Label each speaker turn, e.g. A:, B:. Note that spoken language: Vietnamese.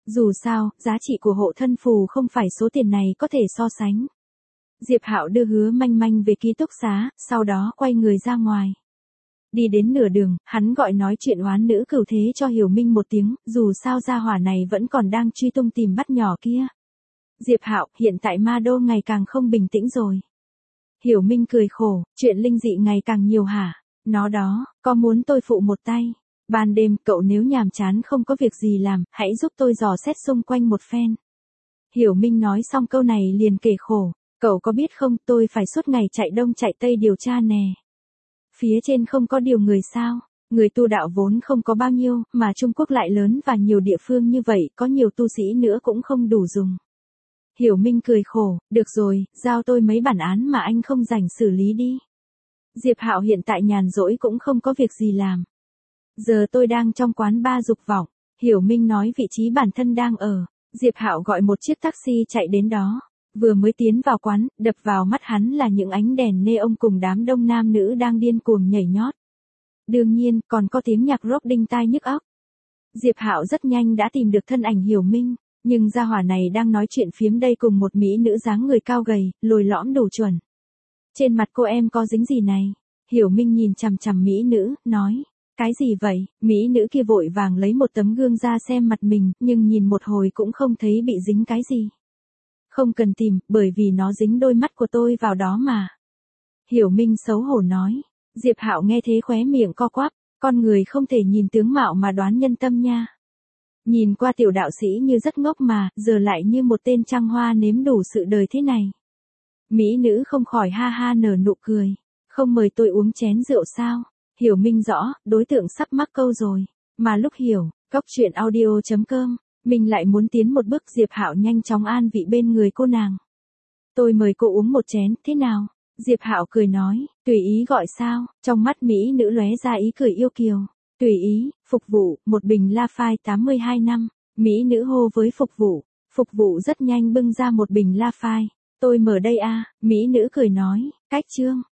A: Dù sao, giá trị của hộ thân phù không phải số tiền này có thể so sánh. Diệp Hạo đưa Hứa Manh Manh về ký túc xá, sau đó quay người ra ngoài. Đi đến nửa đường, hắn gọi nói chuyện oán nữ cửu thế cho Hiểu Minh một tiếng, dù sao gia hỏa này vẫn còn đang truy tung tìm bắt nhỏ kia. Diệp Hạo, hiện tại Ma Đô ngày càng không bình tĩnh rồi. Hiểu Minh cười khổ, chuyện linh dị ngày càng nhiều hả? Nó đó, có muốn tôi phụ một tay? Ban đêm, cậu nếu nhàm chán không có việc gì làm, hãy giúp tôi dò xét xung quanh một phen. Hiểu Minh nói xong câu này liền kể khổ, cậu có biết không, tôi phải suốt ngày chạy đông chạy tây điều tra nè. Phía trên không có điều người sao? Người tu đạo vốn không có bao nhiêu, mà Trung Quốc lại lớn và nhiều địa phương như vậy, có nhiều tu sĩ nữa cũng không đủ dùng. Hiểu Minh cười khổ, được rồi, giao tôi mấy bản án mà anh không rảnh xử lý đi. Diệp Hạo hiện tại nhàn rỗi cũng không có việc gì làm. Giờ tôi đang trong quán bar dục vọng, Hiểu Minh nói vị trí bản thân đang ở. Diệp Hạo gọi một chiếc taxi chạy đến đó. Vừa mới tiến vào quán, đập vào mắt hắn là những ánh đèn neon cùng đám đông nam nữ đang điên cuồng nhảy nhót. Đương nhiên, còn có tiếng nhạc rock đinh tai nhức óc. Diệp Hạo rất nhanh đã tìm được thân ảnh Hiểu Minh, nhưng gia hỏa này đang nói chuyện phiếm đây cùng một mỹ nữ dáng người cao gầy, lồi lõm đủ chuẩn. Trên mặt cô em có dính gì này? Hiểu Minh nhìn chằm chằm mỹ nữ, nói. Cái gì vậy? Mỹ nữ kia vội vàng lấy một tấm gương ra xem mặt mình, nhưng nhìn một hồi cũng không thấy bị dính cái gì. Không cần tìm, bởi vì nó dính đôi mắt của tôi vào đó mà. Hiểu Minh xấu hổ nói. Diệp Hạo nghe thế khóe miệng co quắp, con người không thể nhìn tướng mạo mà đoán nhân tâm nha. Nhìn qua tiểu đạo sĩ như rất ngốc mà, giờ lại như một tên trăng hoa nếm đủ sự đời thế này. Mỹ nữ không khỏi ha ha nở nụ cười. Không mời tôi uống chén rượu sao? Hiểu Minh rõ, đối tượng sắp mắc câu rồi. Mà lúc hiểu, Cóc truyện audio.com, mình lại muốn tiến một bước. Diệp Hạo nhanh chóng an vị bên người cô nàng. Tôi mời cô uống một chén, thế nào? Diệp Hạo cười nói, tùy ý gọi sao? Trong mắt mỹ nữ lóe ra ý cười yêu kiều. Tùy ý, phục vụ, một bình La Phai 82 năm. Mỹ nữ hô với phục vụ. Phục vụ rất nhanh bưng ra một bình La Phai. Tôi mở đây a. Mỹ nữ cười nói, cách trương.